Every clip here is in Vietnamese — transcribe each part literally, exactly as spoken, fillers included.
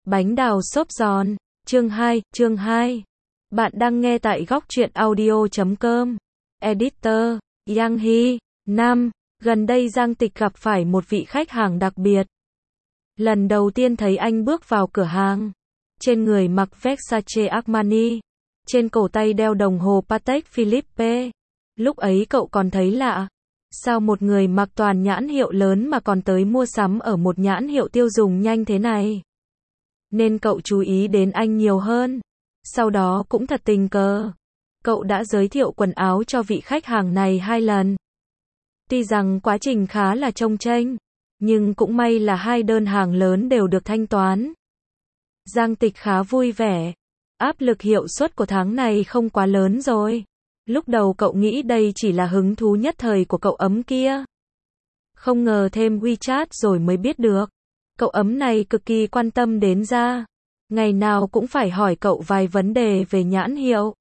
Bánh đào xốp giòn. Chương hai, chương hai. Bạn đang nghe tại góc truyện audio chấm com. Editor, Yang Hy. Năm. Gần đây Giang Tịch gặp phải một vị khách hàng đặc biệt. Lần đầu tiên thấy anh bước vào cửa hàng. Trên người mặc Versace Armani. Trên cổ tay đeo đồng hồ Patek Philippe. Lúc ấy cậu còn thấy lạ. Sao một người mặc toàn nhãn hiệu lớn mà còn tới mua sắm ở một nhãn hiệu tiêu dùng nhanh thế này? Nên cậu chú ý đến anh nhiều hơn. Sau đó cũng thật tình cờ. Cậu đã giới thiệu quần áo cho vị khách hàng này hai lần. Tuy rằng quá trình khá là chông chênh, nhưng cũng may là hai đơn hàng lớn đều được thanh toán. Giang Tịch khá vui vẻ. Áp lực hiệu suất của tháng này không quá lớn rồi. Lúc đầu cậu nghĩ đây chỉ là hứng thú nhất thời của cậu ấm kia. Không ngờ thêm WeChat rồi mới biết được. Cậu ấm này cực kỳ quan tâm đến da. Ngày nào cũng phải hỏi cậu vài vấn đề về nhãn hiệu.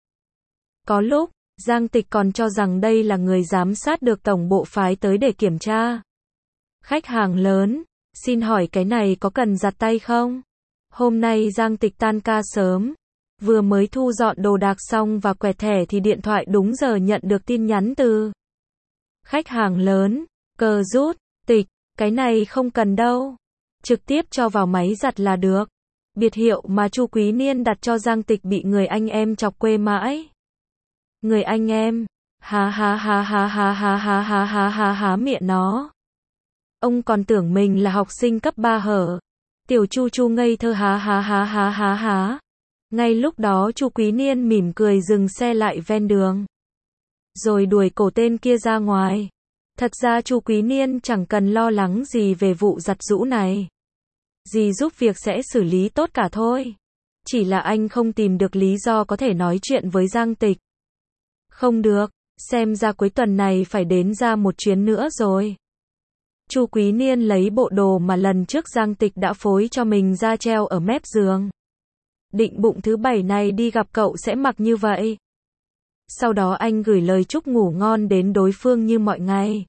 Có lúc, Giang Tịch còn cho rằng đây là người giám sát được tổng bộ phái tới để kiểm tra. Khách hàng lớn, xin hỏi cái này có cần giặt tay không? Hôm nay Giang Tịch tan ca sớm. Vừa mới thu dọn đồ đạc xong và quẹt thẻ thì điện thoại đúng giờ nhận được tin nhắn từ khách hàng lớn. Cờ rút, Tịch, cái này không cần đâu. Trực tiếp cho vào máy giặt là được. Biệt hiệu mà Chu Quý Niên đặt cho Giang Tịch bị người anh em chọc quê mãi. Người anh em, há há há há há há há há há há há miệng nó. Ông còn tưởng mình là học sinh cấp ba hở. Tiểu Chu Chu ngây thơ há há há há há há. Ngay lúc đó Chu Quý Niên mỉm cười dừng xe lại ven đường. Rồi đuổi cổ tên kia ra ngoài. Thật ra Chu Quý Niên chẳng cần lo lắng gì về vụ giặt giũ này. Dì giúp việc sẽ xử lý tốt cả thôi. Chỉ là anh không tìm được lý do có thể nói chuyện với Giang Tịch. Không được, xem ra cuối tuần này phải đến ra một chuyến nữa rồi. Chu Quý Niên lấy bộ đồ mà lần trước Giang Tịch đã phối cho mình ra treo ở mép giường. Định bụng thứ bảy này đi gặp cậu sẽ mặc như vậy. Sau đó anh gửi lời chúc ngủ ngon đến đối phương như mọi ngày.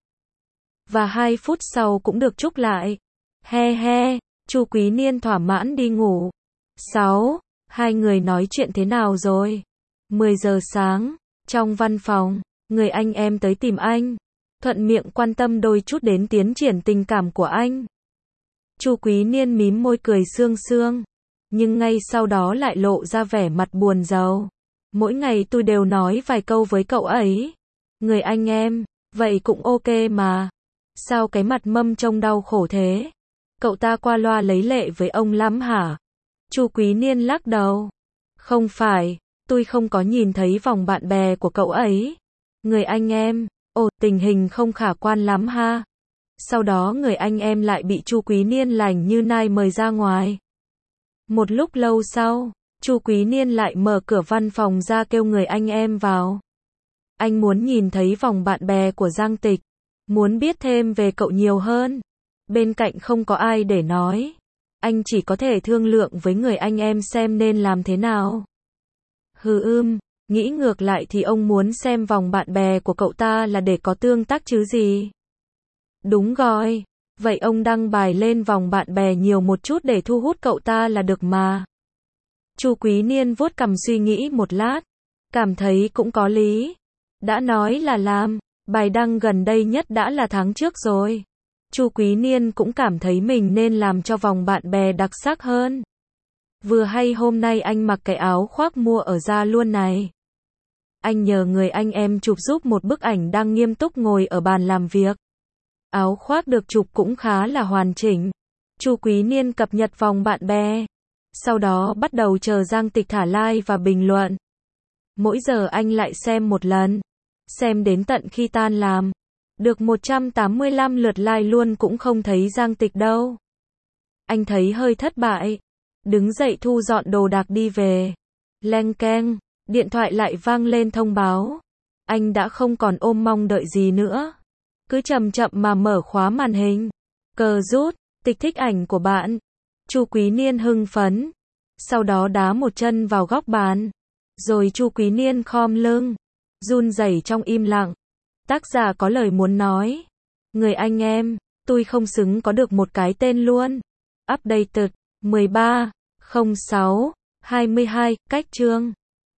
Và hai phút sau cũng được chúc lại. He he, Chu Quý Niên thỏa mãn đi ngủ. Sáu. Hai người nói chuyện thế nào rồi? mười giờ sáng, trong văn phòng, người anh em tới tìm anh. Thuận miệng quan tâm đôi chút đến tiến triển tình cảm của anh. Chu Quý Niên mím môi cười sương sương. Nhưng ngay sau đó lại lộ ra vẻ mặt buồn rầu. Mỗi ngày tôi đều nói vài câu với cậu ấy. Người anh em, vậy cũng ok mà. Sao cái mặt mâm trông đau khổ thế? Cậu ta qua loa lấy lệ với ông lắm hả? Chu Quý Niên lắc đầu. Không phải, tôi không có nhìn thấy vòng bạn bè của cậu ấy. Người anh em, ồ tình hình không khả quan lắm ha. Sau đó người anh em lại bị Chu Quý Niên lành như nai mời ra ngoài. Một lúc lâu sau, Chu Quý Niên lại mở cửa văn phòng ra kêu người anh em vào. Anh muốn nhìn thấy vòng bạn bè của Giang Tịch. Muốn biết thêm về cậu nhiều hơn. Bên cạnh không có ai để nói. Anh chỉ có thể thương lượng với người anh em xem nên làm thế nào. Hừ ưm, nghĩ ngược lại thì ông muốn xem vòng bạn bè của cậu ta là để có tương tác chứ gì. Đúng rồi. Vậy ông đăng bài lên vòng bạn bè nhiều một chút để thu hút cậu ta là được mà. Chu Quý Niên vuốt cằm suy nghĩ một lát. Cảm thấy cũng có lý. Đã nói là làm. Bài đăng gần đây nhất đã là tháng trước rồi. Chu Quý Niên cũng cảm thấy mình nên làm cho vòng bạn bè đặc sắc hơn. Vừa hay hôm nay anh mặc cái áo khoác mua ở Gia Luân này. Anh nhờ người anh em chụp giúp một bức ảnh đang nghiêm túc ngồi ở bàn làm việc. Áo khoác được chụp cũng khá là hoàn chỉnh. Chu Quý Niên cập nhật vòng bạn bè. Sau đó bắt đầu chờ Giang Tịch thả like và bình luận. Mỗi giờ anh lại xem một lần. Xem đến tận khi tan làm. Được một trăm tám mươi lăm lượt like luôn cũng không thấy Giang Tịch đâu. Anh thấy hơi thất bại. Đứng dậy thu dọn đồ đạc đi về. Leng keng, điện thoại lại vang lên thông báo. Anh đã không còn ôm mong đợi gì nữa. Cứ chậm chậm mà mở khóa màn hình. Cờ rút, Tịch thích ảnh của bạn. Chu Quý Niên hưng phấn. Sau đó đá một chân vào góc bàn. Rồi Chu Quý Niên khom lưng. Run rẩy trong im lặng. Tác giả có lời muốn nói. Người anh em, tôi không xứng có được một cái tên luôn. Updated, mười ba, không sáu hai mươi hai, cách chương